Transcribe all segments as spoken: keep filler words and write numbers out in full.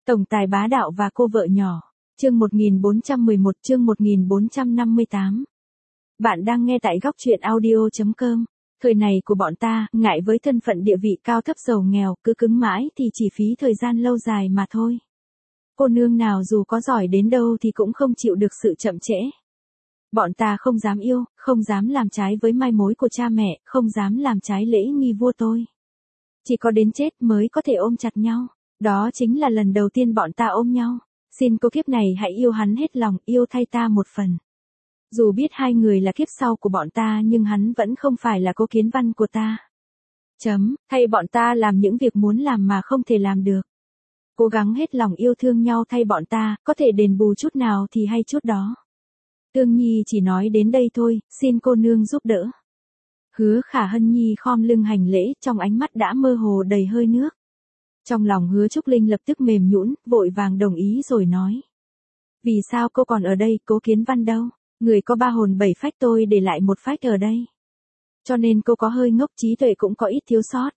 Tổng tài bá đạo và cô vợ nhỏ. Chương một nghìn bốn trăm mười một, chương một nghìn bốn trăm năm mươi tám. Bạn đang nghe tại góc truyện audio chấm com. Thời này của bọn ta, ngại với thân phận địa vị cao thấp giàu nghèo, cứ cứng mãi thì chỉ phí thời gian lâu dài mà thôi. Cô nương nào dù có giỏi đến đâu thì cũng không chịu được sự chậm trễ. Bọn ta không dám yêu, không dám làm trái với mai mối của cha mẹ, không dám làm trái lễ nghi vua tôi. Chỉ có đến chết mới có thể ôm chặt nhau. Đó chính là lần đầu tiên bọn ta ôm nhau. Xin cô kiếp này hãy yêu hắn hết lòng, yêu thay ta một phần. Dù biết hai người là kiếp sau của bọn ta nhưng hắn vẫn không phải là Cố Kiến Văn của ta. Chấm, thay bọn ta làm những việc muốn làm mà không thể làm được. Cố gắng hết lòng yêu thương nhau thay bọn ta, có thể đền bù chút nào thì hay chút đó. Tương Nhi chỉ nói đến đây thôi, xin cô nương giúp đỡ. Hứa Khả Hân Nhi khom lưng hành lễ, trong ánh mắt đã mơ hồ đầy hơi nước. Trong lòng Hứa Trúc Linh lập tức mềm nhũn, vội vàng đồng ý rồi nói. Vì sao cô còn ở đây, Cố Kiến Văn đâu? Người có ba hồn bảy phách, tôi để lại một phách ở đây. Cho nên cô có hơi ngốc, trí tuệ cũng có ít thiếu sót.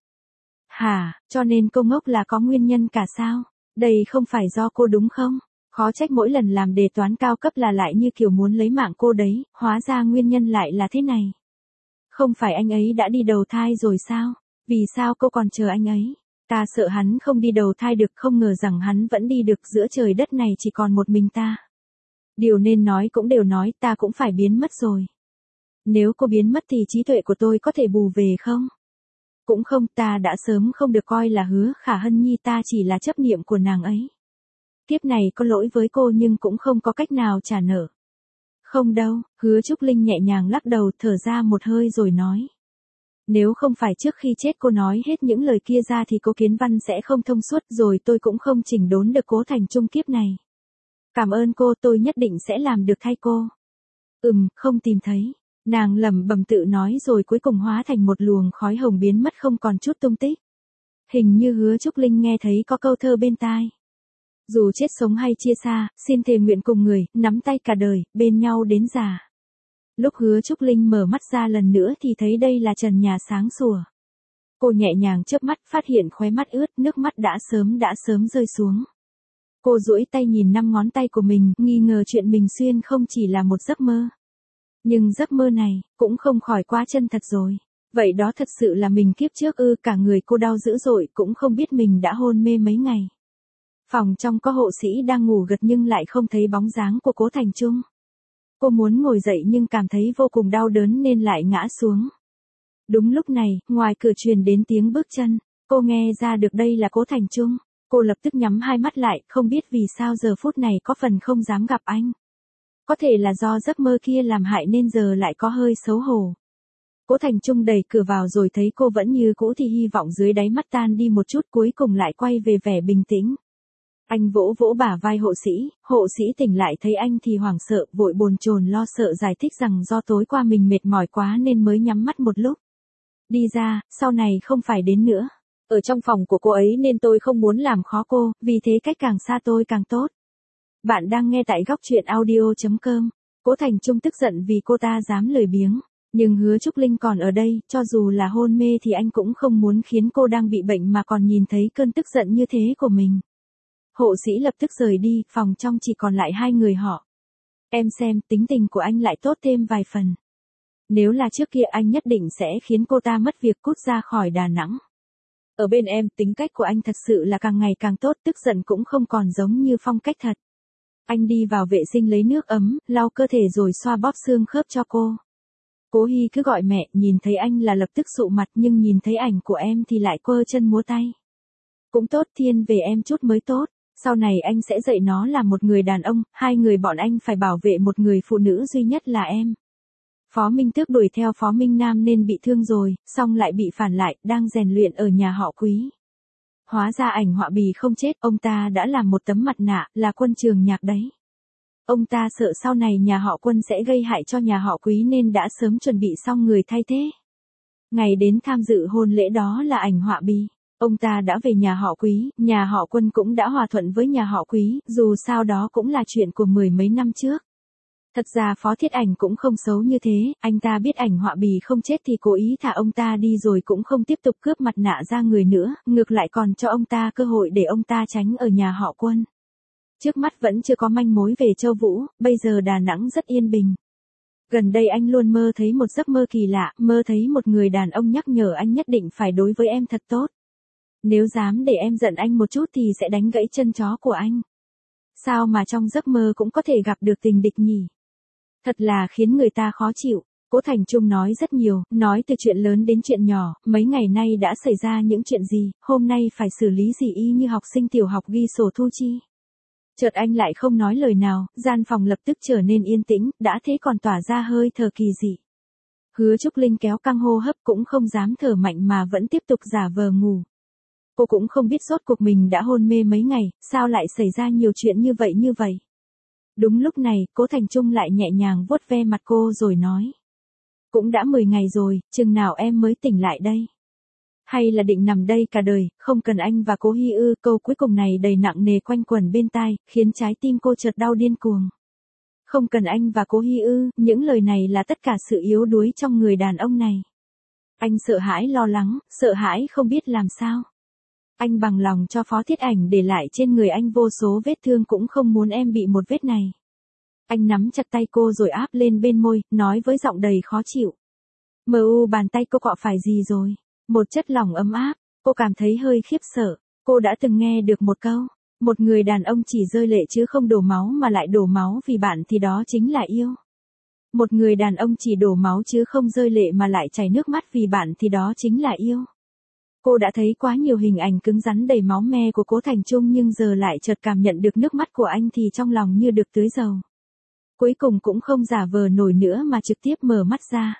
Hả, cho nên cô ngốc là có nguyên nhân cả sao? Đây không phải do cô đúng không? Khó trách mỗi lần làm đề toán cao cấp là lại như kiểu muốn lấy mạng cô đấy, hóa ra nguyên nhân lại là thế này. Không phải anh ấy đã đi đầu thai rồi sao? Vì sao cô còn chờ anh ấy? Ta sợ hắn không đi đầu thai được, không ngờ rằng hắn vẫn đi được, giữa trời đất này chỉ còn một mình ta. Điều nên nói cũng đều nói, ta cũng phải biến mất rồi. Nếu cô biến mất thì trí tuệ của tôi có thể bù về không? Cũng không, ta đã sớm không được coi là Hứa Khả Hân Nhi, ta chỉ là chấp niệm của nàng ấy. Kiếp này có lỗi với cô nhưng cũng không có cách nào trả nợ. Không đâu, Hứa Trúc Linh nhẹ nhàng lắc đầu, thở ra một hơi rồi nói. Nếu không phải trước khi chết cô nói hết những lời kia ra thì Cố Kiến Văn sẽ không thông suốt, rồi tôi cũng không chỉnh đốn được Cố Thành Trung kiếp này. Cảm ơn cô, tôi nhất định sẽ làm được thay cô. Ừm, không tìm thấy. Nàng lẩm bẩm tự nói rồi cuối cùng hóa thành một luồng khói hồng biến mất không còn chút tung tích. Hình như Hứa Trúc Linh nghe thấy có câu thơ bên tai. Dù chết sống hay chia xa, xin thề nguyện cùng người, nắm tay cả đời, bên nhau đến già. Lúc Hứa Trúc Linh mở mắt ra lần nữa thì thấy đây là trần nhà sáng sủa. Cô nhẹ nhàng chớp mắt, phát hiện khóe mắt ướt, nước mắt đã sớm đã sớm rơi xuống. Cô duỗi tay nhìn năm ngón tay của mình, nghi ngờ chuyện mình xuyên không chỉ là một giấc mơ. Nhưng giấc mơ này, cũng không khỏi quá chân thật rồi. Vậy đó thật sự là mình kiếp trước ư? Cả người cô đau dữ dội, cũng không biết mình đã hôn mê mấy ngày. Phòng trong có hộ sĩ đang ngủ gật nhưng lại không thấy bóng dáng của Cố Thành Trung. Cô muốn ngồi dậy nhưng cảm thấy vô cùng đau đớn nên lại ngã xuống. Đúng lúc này, ngoài cửa truyền đến tiếng bước chân, cô nghe ra được đây là Cố Thành Trung. Cô lập tức nhắm hai mắt lại, không biết vì sao giờ phút này có phần không dám gặp anh. Có thể là do giấc mơ kia làm hại nên giờ lại có hơi xấu hổ. Cố Thành Trung đẩy cửa vào rồi thấy cô vẫn như cũ thì hy vọng dưới đáy mắt tan đi một chút, cuối cùng lại quay về vẻ bình tĩnh. Anh vỗ vỗ bả vai hộ sĩ, hộ sĩ tỉnh lại thấy anh thì hoảng sợ, vội bồn chồn lo sợ giải thích rằng do tối qua mình mệt mỏi quá nên mới nhắm mắt một lúc. Đi ra, sau này không phải đến nữa. Ở trong phòng của cô ấy nên tôi không muốn làm khó cô, vì thế cách càng xa tôi càng tốt. Bạn đang nghe tại góc truyện audio chấm com. Cố Thành Trung tức giận vì cô ta dám lười biếng. Nhưng Hứa Trúc Linh còn ở đây, cho dù là hôn mê thì anh cũng không muốn khiến cô đang bị bệnh mà còn nhìn thấy cơn tức giận như thế của mình. Hộ sĩ lập tức rời đi, phòng trong chỉ còn lại hai người họ. Em xem, tính tình của anh lại tốt thêm vài phần. Nếu là trước kia anh nhất định sẽ khiến cô ta mất việc cút ra khỏi Đà Nẵng. Ở bên em, tính cách của anh thật sự là càng ngày càng tốt, tức giận cũng không còn giống như phong cách thật. Anh đi vào vệ sinh lấy nước ấm, lau cơ thể rồi xoa bóp xương khớp cho cô. Cố Hy cứ gọi mẹ, nhìn thấy anh là lập tức sụ mặt nhưng nhìn thấy ảnh của em thì lại quơ chân múa tay. Cũng tốt, thiên về em chút mới tốt. Sau này anh sẽ dạy nó là một người đàn ông, hai người bọn anh phải bảo vệ một người phụ nữ duy nhất là em. Phó Minh Tước đuổi theo Phó Minh Nam nên bị thương rồi, xong lại bị phản lại, đang rèn luyện ở nhà họ Quý. Hóa ra ảnh họa bì không chết, ông ta đã làm một tấm mặt nạ, là Quân Trường Nhạc đấy. Ông ta sợ sau này nhà họ Quân sẽ gây hại cho nhà họ Quý nên đã sớm chuẩn bị xong người thay thế. Ngày đến tham dự hôn lễ đó là ảnh họa bì. Ông ta đã về nhà họ Quý, nhà họ Quân cũng đã hòa thuận với nhà họ Quý, dù sao đó cũng là chuyện của mười mấy năm trước. Thật ra Phó Thiết Ảnh cũng không xấu như thế, anh ta biết ảnh họa bì không chết thì cố ý thả ông ta đi rồi cũng không tiếp tục cướp mặt nạ ra người nữa, ngược lại còn cho ông ta cơ hội để ông ta tránh ở nhà họ Quân. Trước mắt vẫn chưa có manh mối về Châu Vũ, bây giờ Đà Nẵng rất yên bình. Gần đây anh luôn mơ thấy một giấc mơ kỳ lạ, mơ thấy một người đàn ông nhắc nhở anh nhất định phải đối với em thật tốt. Nếu dám để em giận anh một chút thì sẽ đánh gãy chân chó của anh. Sao mà trong giấc mơ cũng có thể gặp được tình địch nhỉ? Thật là khiến người ta khó chịu. Cố Thành Trung nói rất nhiều, nói từ chuyện lớn đến chuyện nhỏ, mấy ngày nay đã xảy ra những chuyện gì, hôm nay phải xử lý gì y như học sinh tiểu học ghi sổ thu chi. Chợt anh lại không nói lời nào, gian phòng lập tức trở nên yên tĩnh, đã thế còn tỏa ra hơi thở kỳ dị. Hứa Trúc Linh kéo căng hô hấp cũng không dám thở mạnh mà vẫn tiếp tục giả vờ ngủ. Cô cũng không biết rốt cuộc mình đã hôn mê mấy ngày, sao lại xảy ra nhiều chuyện như vậy như vậy. Đúng lúc này, Cố Thành Trung lại nhẹ nhàng vuốt ve mặt cô rồi nói. Cũng đã mười ngày rồi, chừng nào em mới tỉnh lại đây? Hay là định nằm đây cả đời, không cần anh và Cố Hi Ư? Câu cuối cùng này đầy nặng nề quanh quẩn bên tai, khiến trái tim cô chợt đau điên cuồng. Không cần anh và Cố Hi Ư, những lời này là tất cả sự yếu đuối trong người đàn ông này. Anh sợ hãi lo lắng, sợ hãi không biết làm sao. Anh bằng lòng cho Phó Thiết Ảnh để lại trên người anh vô số vết thương cũng không muốn em bị một vết này. Anh nắm chặt tay cô rồi áp lên bên môi, nói với giọng đầy khó chịu. Mờ u bàn tay cô cọ phải gì rồi? Một chất lỏng ấm áp, cô cảm thấy hơi khiếp sợ. Cô đã từng nghe được một câu, một người đàn ông chỉ rơi lệ chứ không đổ máu mà lại đổ máu vì bạn thì đó chính là yêu. Một người đàn ông chỉ đổ máu chứ không rơi lệ mà lại chảy nước mắt vì bạn thì đó chính là yêu. Cô đã thấy quá nhiều hình ảnh cứng rắn đầy máu me của Cố Thành Trung nhưng giờ lại chợt cảm nhận được nước mắt của anh thì trong lòng như được tưới dầu. Cuối cùng cũng không giả vờ nổi nữa mà trực tiếp mở mắt ra.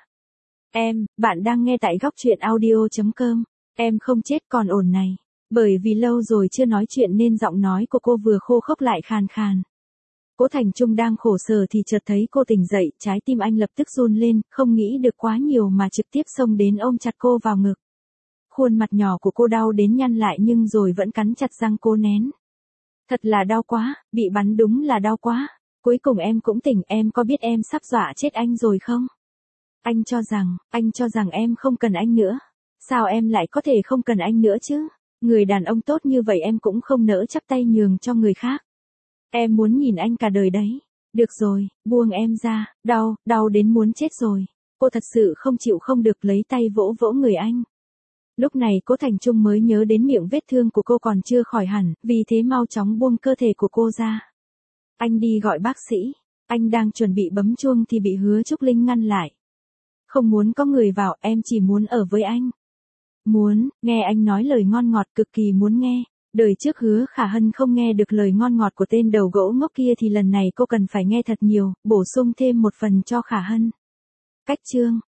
Em, bạn đang nghe tại góc truyện audio chấm com. Em không chết còn ổn này. Bởi vì lâu rồi chưa nói chuyện nên giọng nói của cô vừa khô khốc lại khàn khàn. Cố Thành Trung đang khổ sở thì chợt thấy cô tỉnh dậy, trái tim anh lập tức run lên, không nghĩ được quá nhiều mà trực tiếp xông đến ôm chặt cô vào ngực. Khuôn mặt nhỏ của cô đau đến nhăn lại nhưng rồi vẫn cắn chặt răng cố nén. Thật là đau quá, bị bắn đúng là đau quá. Cuối cùng em cũng tỉnh, em có biết em sắp dọa chết anh rồi không? Anh cho rằng, anh cho rằng em không cần anh nữa. Sao em lại có thể không cần anh nữa chứ? Người đàn ông tốt như vậy em cũng không nỡ chắp tay nhường cho người khác. Em muốn nhìn anh cả đời đấy. Được rồi, buông em ra, đau, đau đến muốn chết rồi. Cô thật sự không chịu không được lấy tay vỗ vỗ người anh. Lúc này Cố Thành Trung mới nhớ đến miệng vết thương của cô còn chưa khỏi hẳn, vì thế mau chóng buông cơ thể của cô ra. Anh đi gọi bác sĩ, anh đang chuẩn bị bấm chuông thì bị Hứa Trúc Linh ngăn lại. Không muốn có người vào, em chỉ muốn ở với anh. Muốn, nghe anh nói lời ngon ngọt cực kỳ muốn nghe. Đời trước Hứa Khả Hân không nghe được lời ngon ngọt của tên đầu gỗ ngốc kia thì lần này cô cần phải nghe thật nhiều, bổ sung thêm một phần cho Khả Hân. Cách chương